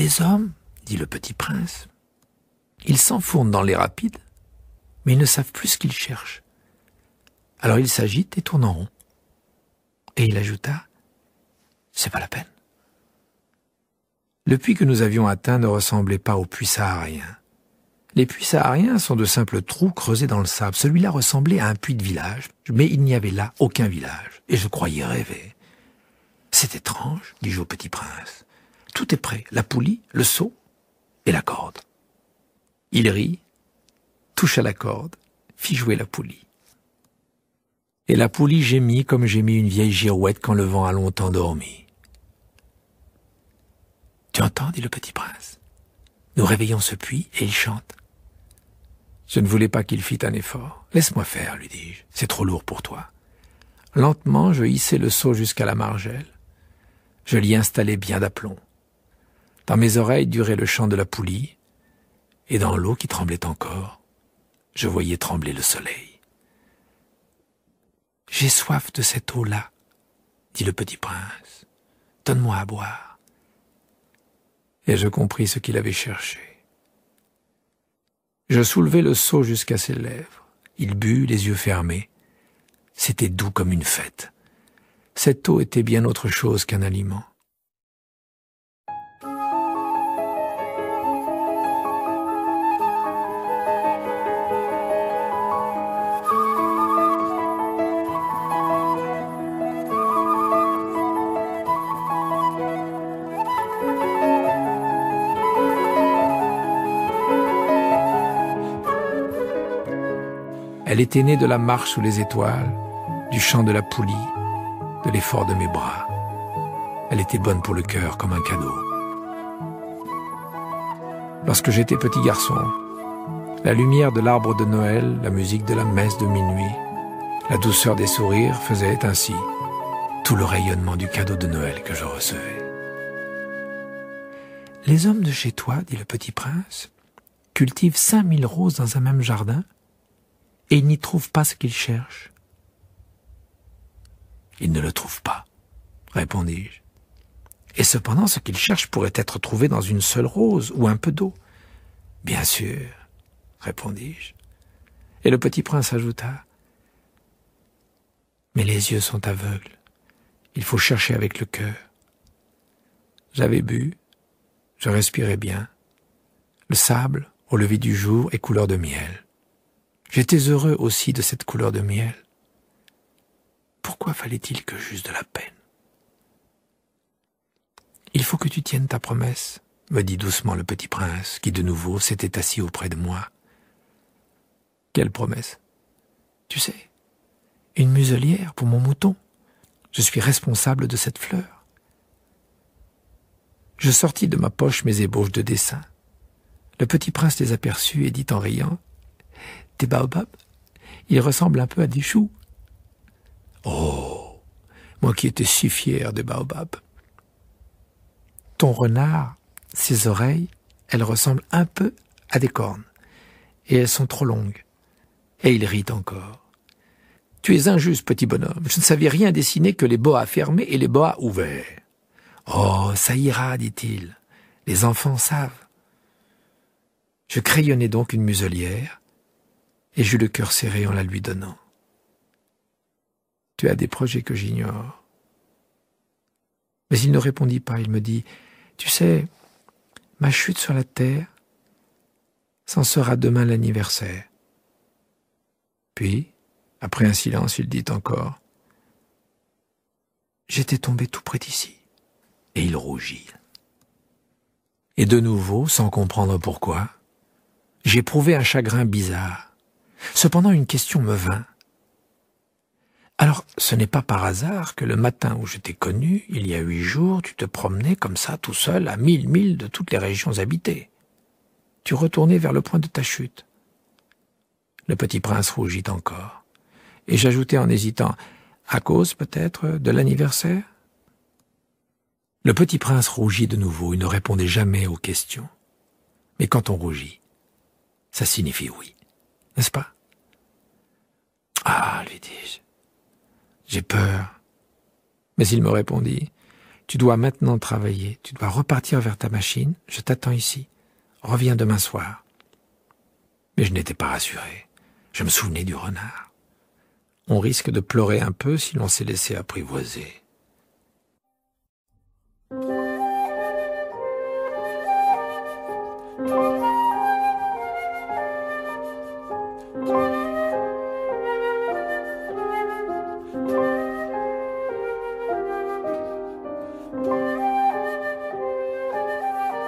Les hommes, dit le petit prince, ils s'enfournent dans les rapides, mais ils ne savent plus ce qu'ils cherchent. Alors ils s'agitent et tournent en rond. Et il ajouta, c'est pas la peine. Le puits que nous avions atteint ne ressemblait pas au puits saharien. Les puits sahariens sont de simples trous creusés dans le sable. Celui-là ressemblait à un puits de village, mais il n'y avait là aucun village, et je croyais rêver. C'est étrange, dis-je au petit prince. Tout est prêt, la poulie, le seau et la corde. Il rit, toucha la corde, fit jouer la poulie. Et la poulie gémit comme gémit une vieille girouette quand le vent a longtemps dormi. « Tu entends, dit le petit prince. Nous réveillons ce puits et il chante. » Je ne voulais pas qu'il fît un effort. « Laisse-moi faire, lui dis-je, c'est trop lourd pour toi. » Lentement, je hissai le seau jusqu'à la margelle. Je l'y installai bien d'aplomb. Dans mes oreilles durait le chant de la poulie, et dans l'eau qui tremblait encore, je voyais trembler le soleil. « J'ai soif de cette eau-là, dit le petit prince. Donne-moi à boire. » Et je compris ce qu'il avait cherché. Je soulevai le seau jusqu'à ses lèvres. Il but, les yeux fermés. C'était doux comme une fête. Cette eau était bien autre chose qu'un aliment. Elle était née de la marche sous les étoiles, du chant de la poulie, de l'effort de mes bras. Elle était bonne pour le cœur comme un cadeau. Lorsque j'étais petit garçon, la lumière de l'arbre de Noël, la musique de la messe de minuit, la douceur des sourires faisaient ainsi tout le rayonnement du cadeau de Noël que je recevais. Les hommes de chez toi, dit le petit prince, cultivent 5000 roses dans un même jardin, et ils n'y trouvent pas ce qu'ils cherchent. Ils ne le trouvent pas, répondis-je. Et cependant, ce qu'ils cherchent pourrait être trouvé dans une seule rose ou un peu d'eau. Bien sûr, répondis-je. Et le petit prince ajouta, mais les yeux sont aveugles. Il faut chercher avec le cœur. J'avais bu, je respirais bien. Le sable, au lever du jour, est couleur de miel. J'étais heureux aussi de cette couleur de miel. Pourquoi fallait-il que j'eusse de la peine? Il faut que tu tiennes ta promesse, me dit doucement le petit prince, qui de nouveau s'était assis auprès de moi. Quelle promesse? Tu sais, une muselière pour mon mouton. Je suis responsable de cette fleur. Je sortis de ma poche mes ébauches de dessin. Le petit prince les aperçut et dit en riant, « Des baobabs, ils ressemblent un peu à des choux. » Oh, moi qui étais si fier des baobabs. Ton renard, ses oreilles, elles ressemblent un peu à des cornes, et elles sont trop longues. Et il rit encore. Tu es injuste, petit bonhomme. Je ne savais rien dessiner que les boas fermés et les boas ouverts. Oh, ça ira, dit-il. Les enfants savent. Je crayonnai donc une muselière, et j'eus le cœur serré en la lui donnant. Tu as des projets que j'ignore. Mais il ne répondit pas, il me dit, tu sais, ma chute sur la terre, c'en sera demain l'anniversaire. Puis, après un silence, il dit encore, j'étais tombé tout près d'ici. Et il rougit. Et de nouveau, sans comprendre pourquoi, j'éprouvais un chagrin bizarre. Cependant, une question me vint. Alors, ce n'est pas par hasard que le matin où je t'ai connu, il y a 8 jours, tu te promenais comme ça, tout seul, à 1000 milles de toutes les régions habitées. Tu retournais vers le point de ta chute. Le petit prince rougit encore. Et j'ajoutai en hésitant, à cause peut-être de l'anniversaire? Le petit prince rougit de nouveau, il ne répondait jamais aux questions. Mais quand on rougit, ça signifie oui, n'est-ce pas? Ah, lui dis-je, j'ai peur. Mais il me répondit, Tu dois maintenant travailler, tu dois repartir vers ta machine, je t'attends ici. Reviens demain soir. » Mais je n'étais pas rassuré. Je me souvenais du renard. On risque de pleurer un peu si l'on s'est laissé apprivoiser.